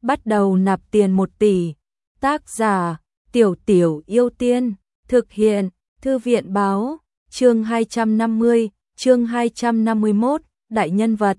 bắt đầu nạp tiền 1 tỷ. Tác giả Tiểu Tiểu Yêu Tiên. Thực hiện Thư viện báo. Chương 250, chương 251, đại nhân vật.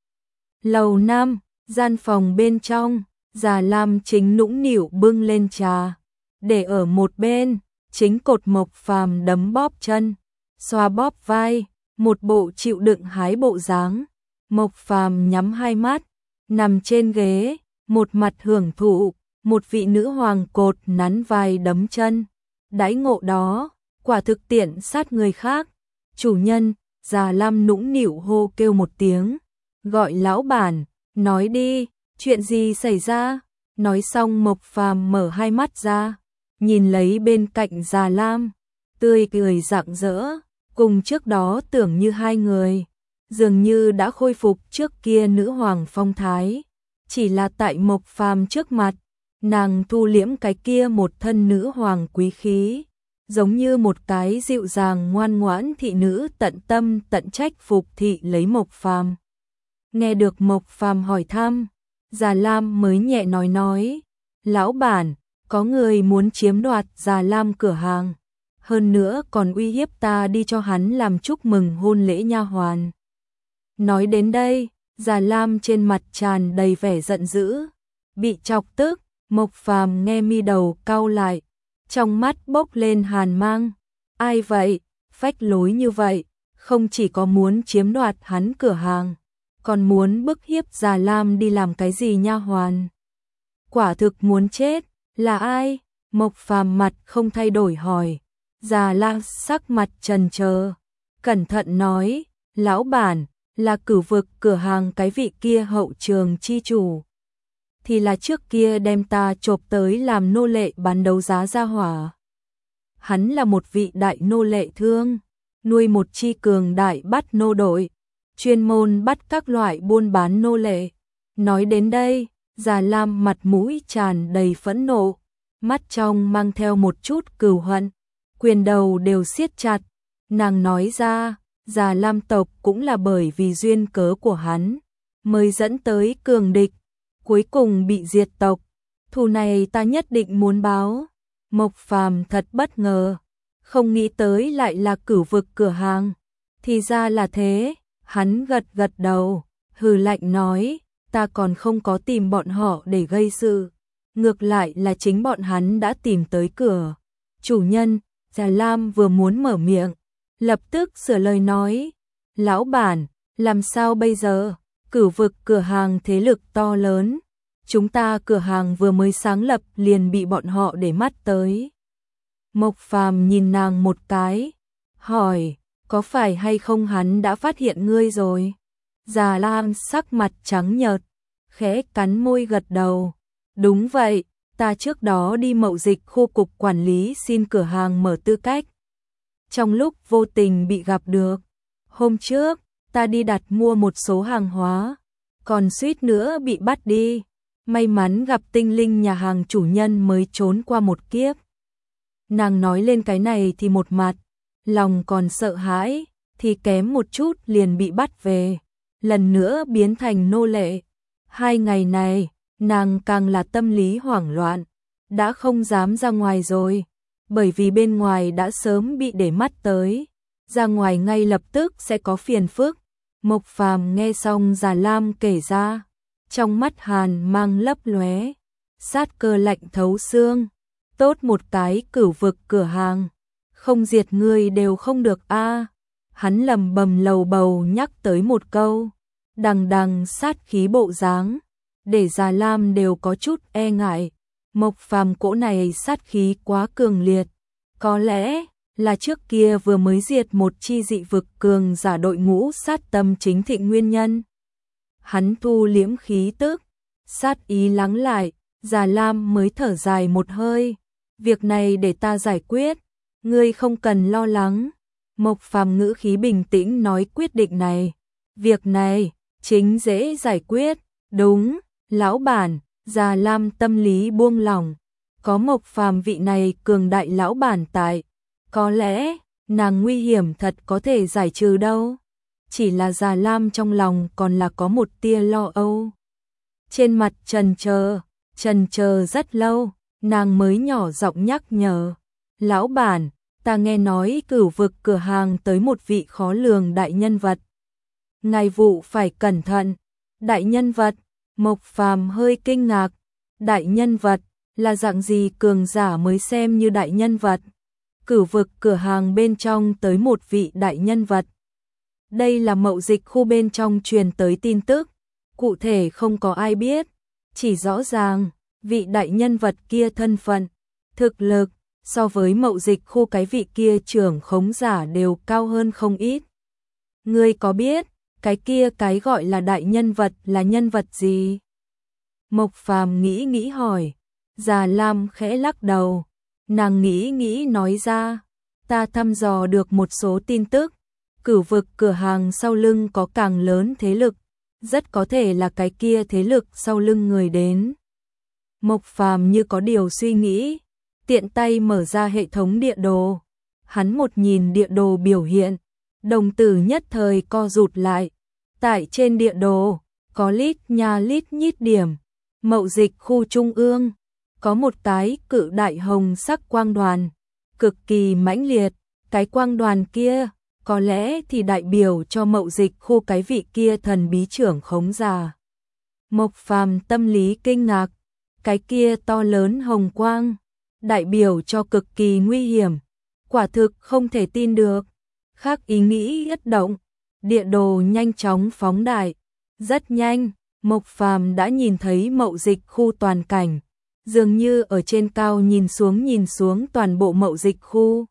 Lầu 5, gian phòng bên trong, Già Lam chính nũng nịu bưng lên trà, để ở một bên, chính cột Mộc Phàm đấm bóp chân, xoa bóp vai, một bộ chịu đựng hái bộ dáng. Mộc Phàm nhắm hai mắt, nằm trên ghế, một mặt hưởng thụ, một vị nữ hoàng cột nắn vai đấm chân. Đãi ngộ đó, quả thực tiện sát người khác. Chủ nhân, Già Lam nũng nịu hô kêu một tiếng, gọi lão bản, nói đi, chuyện gì xảy ra? Nói xong Mộc Phàm mở hai mắt ra, nhìn lấy bên cạnh Già Lam, tươi cười rạng rỡ, cùng trước đó tưởng như hai người, dường như đã khôi phục trước kia nữ hoàng phong thái. Chỉ là tại Mộc Phàm trước mặt, nàng thu liễm cái kia một thân nữ hoàng quý khí, giống như một cái dịu dàng ngoan ngoãn thị nữ tận tâm tận trách phục thị lấy Mộc Phàm. Nghe được Mộc Phàm hỏi thăm, Già Lam mới nhẹ nói, lão bản, có người muốn chiếm đoạt Già Lam cửa hàng, hơn nữa còn uy hiếp ta đi cho hắn làm chúc mừng hôn lễ nha hoàn. Nói đến đây, Già Lam trên mặt tràn đầy vẻ giận dữ, bị chọc tức. Mộc Phàm nghe mi đầu cau lại, trong mắt bốc lên hàn mang. Ai vậy, phách lối như vậy, không chỉ có muốn chiếm đoạt hắn cửa hàng, còn muốn bức hiếp Già Lam đi làm cái gì nha hoàn. Quả thực muốn chết, là ai? Mộc Phàm mặt không thay đổi hỏi. Già Lam sắc mặt trần chờ, cẩn thận nói, lão bản, là Cửu Vực cửa hàng cái vị kia hậu trường chi chủ. Thì là trước kia đem ta chộp tới làm nô lệ bán đấu giá gia hỏa. Hắn là một vị đại nô lệ thương, nuôi một chi cường đại bắt nô đội, chuyên môn bắt các loại buôn bán nô lệ. Nói đến đây, Già Lam mặt mũi tràn đầy phẫn nộ, mắt trong mang theo một chút cừu hận, quyền đầu đều siết chặt. Nàng nói ra, Già Lam tộc cũng là bởi vì duyên cớ của hắn, mới dẫn tới cường địch, cuối cùng bị diệt tộc. Thù này ta nhất định muốn báo. Mộc Phàm thật bất ngờ, không nghĩ tới lại là Cửu Vực cửa hàng. Thì ra là thế, hắn gật gật đầu, hừ lạnh nói, ta còn không có tìm bọn họ để gây sự, ngược lại là chính bọn hắn đã tìm tới cửa. Chủ nhân, Già Lam vừa muốn mở miệng, lập tức sửa lời nói, lão bản, làm sao bây giờ? Cửu Vực cửa hàng thế lực to lớn, chúng ta cửa hàng vừa mới sáng lập liền bị bọn họ để mắt tới. Mộc Phàm nhìn nàng một cái, hỏi, có phải hay không hắn đã phát hiện ngươi rồi? Già Lam sắc mặt trắng nhợt, khẽ cắn môi gật đầu, đúng vậy, ta trước đó đi mậu dịch khu cục quản lý xin cửa hàng mở tư cách. Trong lúc vô tình bị gặp được, hôm trước, ta đi đặt mua một số hàng hóa, còn suýt nữa bị bắt đi. May mắn gặp tinh linh nhà hàng chủ nhân mới trốn qua một kiếp. Nàng nói lên cái này thì một mặt, lòng còn sợ hãi, thì kém một chút liền bị bắt về, lần nữa biến thành nô lệ. 2 ngày này, nàng càng là tâm lý hoảng loạn, đã không dám ra ngoài rồi, bởi vì bên ngoài đã sớm bị để mắt tới, ra ngoài ngay lập tức sẽ có phiền phức. Mộc Phàm nghe xong Già Lam kể ra, trong mắt hàn mang lấp lóe, sát cơ lạnh thấu xương. Tốt một cái Cửu Vực cửa hàng, không diệt ngươi đều không được a. Hắn lầm bầm lầu bầu nhắc tới một câu, đằng đằng sát khí bộ dáng, để Già Lam đều có chút e ngại. Mộc Phàm cỗ này sát khí quá cường liệt, có lẽ là trước kia vừa mới diệt một chi dị vực cường giả đội ngũ sát tâm chính thịnh nguyên nhân. Hắn thu liễm khí tức, sát ý lắng lại, Già Lam mới thở dài một hơi, việc này để ta giải quyết, ngươi không cần lo lắng. Mộc Phàm ngữ khí bình tĩnh nói quyết định này, việc này chính dễ giải quyết. Đúng, lão bản. Già Lam tâm lý buông lỏng, có Mộc Phàm vị này cường đại lão bản tại, có lẽ nàng nguy hiểm thật có thể giải trừ đâu. Chỉ là Già Lam trong lòng còn là có một tia lo âu. Trên mặt trần chờ, Chần chờ rất lâu, nàng mới nhỏ giọng nhắc nhở. Lão bản, ta nghe nói Cửu vực cửa hàng tới một vị khó lường đại nhân vật. Ngài vụ phải cẩn thận. Đại nhân vật, Mộc Phàm hơi kinh ngạc. Đại nhân vật, là dạng gì cường giả mới xem như đại nhân vật? Cửu vực cửa hàng bên trong tới một vị đại nhân vật. Đây là mậu dịch khu bên trong truyền tới tin tức, cụ thể không có ai biết, chỉ rõ ràng, vị đại nhân vật kia thân phận, thực lực, so với mậu dịch khu cái vị kia trưởng khống giả đều cao hơn không ít. Ngươi có biết, cái kia cái gọi là đại nhân vật là nhân vật gì? Mộc Phàm nghĩ hỏi. Già Lam khẽ lắc đầu, nàng nghĩ nói ra, ta thăm dò được một số tin tức, Cửu vực cửa hàng sau lưng có càng lớn thế lực, rất có thể là cái kia thế lực sau lưng người đến. Mộc Phàm như có điều suy nghĩ, tiện tay mở ra hệ thống địa đồ, hắn một nhìn địa đồ biểu hiện, đồng tử nhất thời co rụt lại, tại trên địa đồ, có lít nhít điểm, mậu dịch khu trung ương. Có một cái cự đại hồng sắc quang đoàn, cực kỳ mãnh liệt, cái quang đoàn kia, có lẽ thì đại biểu cho mậu dịch khu cái vị kia thần bí trưởng khống giả. Mộc Phàm tâm lý kinh ngạc, cái kia to lớn hồng quang, đại biểu cho cực kỳ nguy hiểm, quả thực không thể tin được. Khác ý nghĩ nhất động, địa đồ nhanh chóng phóng đại, rất nhanh, Mộc Phàm đã nhìn thấy mậu dịch khu toàn cảnh. Dường như ở trên cao nhìn xuống toàn bộ mậu dịch khu.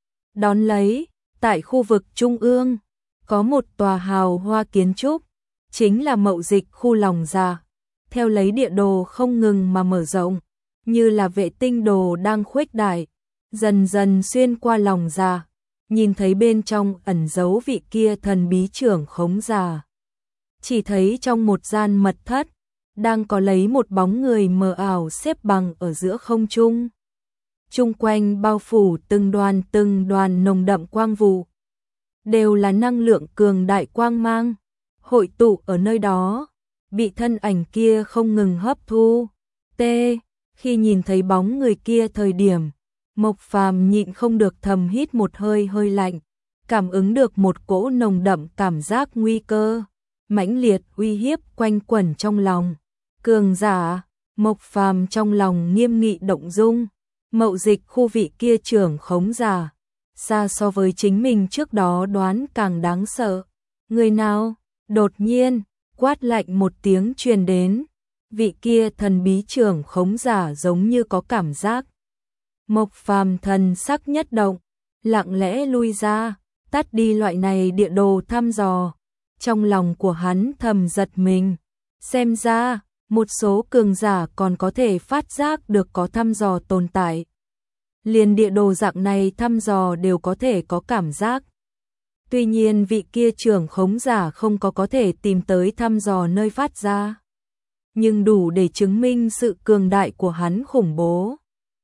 Đón lấy, tại khu vực trung ương, có một tòa hào hoa kiến trúc, chính là mậu dịch khu lòng dạ. Theo lấy địa đồ không ngừng mà mở rộng, như là vệ tinh đồ đang khuếch đại, dần dần xuyên qua lòng dạ, nhìn thấy bên trong ẩn giấu vị kia thần bí trưởng khống giả. Chỉ thấy trong một gian mật thất, đang có lấy một bóng người mờ ảo xếp bằng ở giữa không trung. Chung quanh bao phủ từng đoàn nồng đậm quang vụ, đều là năng lượng cường đại quang mang, hội tụ ở nơi đó, bị thân ảnh kia không ngừng hấp thu. Khi nhìn thấy bóng người kia thời điểm, Mộc Phàm nhịn không được thầm hít một hơi lạnh, cảm ứng được một cỗ nồng đậm cảm giác nguy cơ, mãnh liệt uy hiếp quanh quẩn trong lòng. Cường giả, Mộc Phàm trong lòng nghiêm nghị động dung, mậu dịch khu vị kia trưởng khống giả, xa so với chính mình trước đó đoán càng đáng sợ. Người nào? Đột nhiên, quát lạnh một tiếng truyền đến, vị kia thần bí trưởng khống giả giống như có cảm giác. Mộc Phàm thần sắc nhất động, lặng lẽ lui ra, tắt đi loại này địa đồ thăm dò. Trong lòng của hắn thầm giật mình, xem ra một số cường giả còn có thể phát giác được có thăm dò tồn tại. Liền địa đồ dạng này thăm dò đều có thể có cảm giác. Tuy nhiên vị kia trưởng khống giả không có thể tìm tới thăm dò nơi phát ra, nhưng đủ để chứng minh sự cường đại của hắn khủng bố.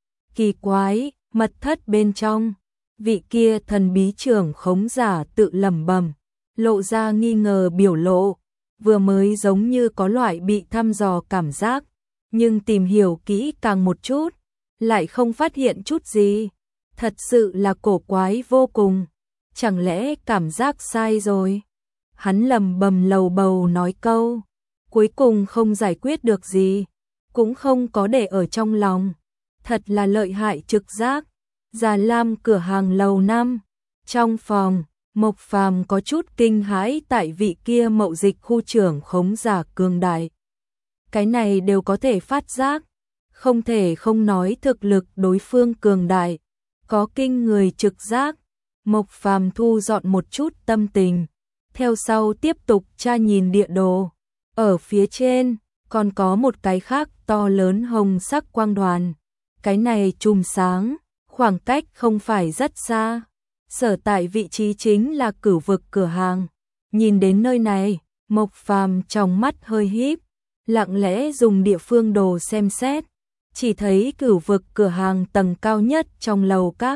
Kỳ quái, mật thất bên trong, vị kia thần bí trưởng khống giả tự lẩm bẩm, lộ ra nghi ngờ biểu lộ, vừa mới giống như có loại bị thăm dò cảm giác, nhưng tìm hiểu kỹ càng một chút, lại không phát hiện chút gì. Thật sự là cổ quái vô cùng, chẳng lẽ cảm giác sai rồi? Hắn lầm bầm lầu bầu nói câu, cuối cùng không giải quyết được gì, cũng không có để ở trong lòng. Thật là lợi hại trực giác. Già Lam cửa hàng lầu 5, trong phòng, Mộc Phàm có chút kinh hãi tại vị kia mậu dịch khu trưởng khống giả cường đại. Cái này đều có thể phát giác, không thể không nói thực lực đối phương cường đại, có kinh người trực giác. Mộc Phàm thu dọn một chút tâm tình, theo sau tiếp tục tra nhìn địa đồ. Ở phía trên, còn có một cái khác to lớn hồng sắc quang đoàn. Cái này chùm sáng, khoảng cách không phải rất xa. Sở tại vị trí chính là Cửu vực cửa hàng. Nhìn đến nơi này, Mộc Phàm trong mắt hơi híp, lặng lẽ dùng địa phương đồ xem xét. Chỉ thấy Cửu vực cửa hàng tầng cao nhất trong lầu các.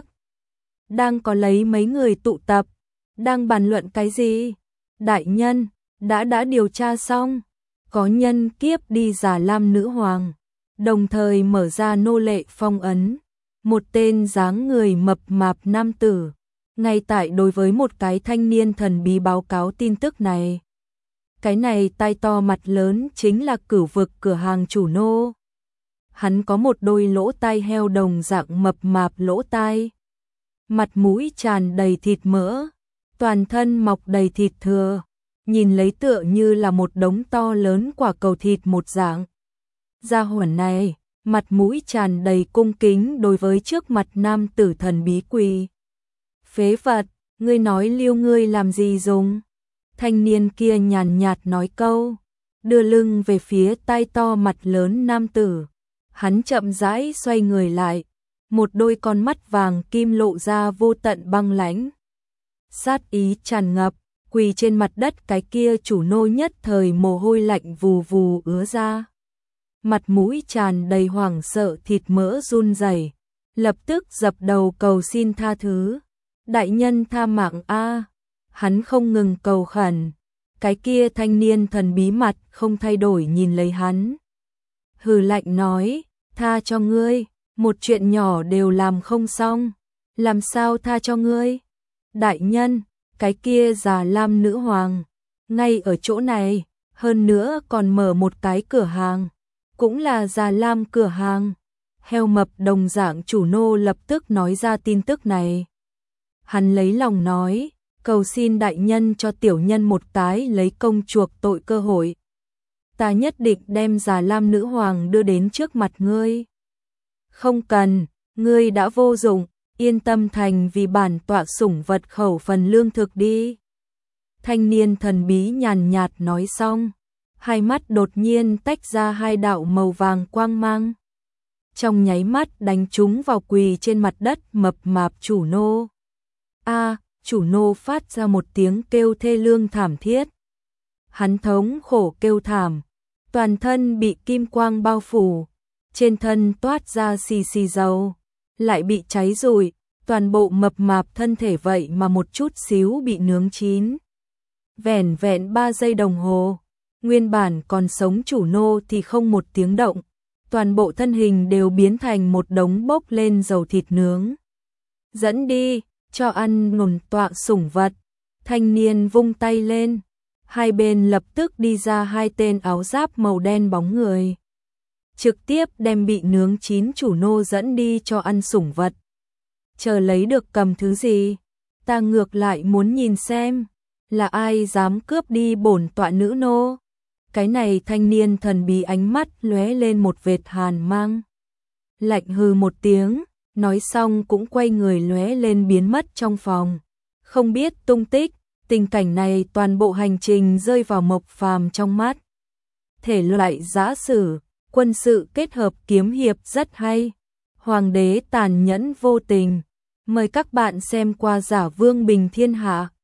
Đang có lấy mấy người tụ tập, đang bàn luận cái gì? Đại nhân, đã điều tra xong, có nhân kiếp đi Già Lam nữ hoàng. đồng thời mở ra nô lệ phong ấn. Một tên dáng người mập mạp nam tử, ngay tại đối với một cái thanh niên thần bí báo cáo tin tức này. Cái này tai to mặt lớn chính là Cửu Vực cửa hàng chủ nô. Hắn có một đôi lỗ tai heo đồng dạng mập mạp lỗ tai. Mặt mũi tràn đầy thịt mỡ, toàn thân mọc đầy thịt thừa, nhìn lấy tựa như là một đống to lớn quả cầu thịt một dạng. Gia hỏa này, mặt mũi tràn đầy cung kính đối với trước mặt nam tử thần bí quỳ. Phế vật, ngươi nói liêu ngươi làm gì dùng? Thanh niên kia nhàn nhạt nói câu, đưa lưng về phía tai to mặt lớn nam tử. Hắn chậm rãi xoay người lại, một đôi con mắt vàng kim lộ ra vô tận băng lãnh. Sát ý tràn ngập, quỳ trên mặt đất cái kia chủ nô nhất thời mồ hôi lạnh vù vù ứa ra. Mặt mũi tràn đầy hoảng sợ thịt mỡ run rẩy, lập tức dập đầu cầu xin tha thứ. Đại nhân tha mạng a. Hắn không ngừng cầu khẩn. Cái kia thanh niên thần bí mặt không thay đổi nhìn lấy hắn. Hừ lạnh nói, tha cho ngươi, một chuyện nhỏ đều làm không xong, làm sao tha cho ngươi? Đại nhân, cái kia Già Lam nữ hoàng, ngay ở chỗ này, hơn nữa còn mở một cái cửa hàng, cũng là Già Lam cửa hàng. Heo mập đồng dạng chủ nô lập tức nói ra tin tức này. Hắn lấy lòng nói, cầu xin đại nhân cho tiểu nhân một cái lấy công chuộc tội cơ hội. Ta nhất định đem Già Lam nữ hoàng đưa đến trước mặt ngươi. Không cần, ngươi đã vô dụng, yên tâm thành vì bản tọa sủng vật khẩu phần lương thực đi. Thanh niên thần bí nhàn nhạt nói xong, hai mắt đột nhiên tách ra hai đạo màu vàng quang mang. Trong nháy mắt đánh trúng vào quỳ trên mặt đất mập mạp chủ nô. A, chủ nô phát ra một tiếng kêu thê lương thảm thiết. Hắn thống khổ kêu thảm, toàn thân bị kim quang bao phủ, trên thân toát ra xì xì dầu, lại bị cháy rụi, toàn bộ mập mạp thân thể vậy mà một chút xíu bị nướng chín. Vẻn vẹn 3 giây đồng hồ, nguyên bản còn sống chủ nô thì không một tiếng động, toàn bộ thân hình đều biến thành một đống bốc lên dầu thịt nướng. Dẫn đi, cho ăn ngồn tọa sủng vật. Thanh niên vung tay lên, hai bên lập tức đi ra hai tên áo giáp màu đen bóng người. Trực tiếp đem bị nướng chín chủ nô dẫn đi cho ăn sủng vật. Chờ lấy được cầm thứ gì? Ta ngược lại muốn nhìn xem, là ai dám cướp đi bổn tọa nữ nô? Cái này thanh niên thần bí ánh mắt lóe lên một vệt hàn mang. Lạnh hừ một tiếng, nói xong cũng quay người lóe lên biến mất trong phòng. Không biết tung tích, tình cảnh này toàn bộ hành trình rơi vào Mộc Phàm trong mắt. Thể loại giã sử, quân sự kết hợp kiếm hiệp rất hay. Hoàng đế tàn nhẫn vô tình. Mời các bạn xem qua Giả Vương Bình Thiên Hạ.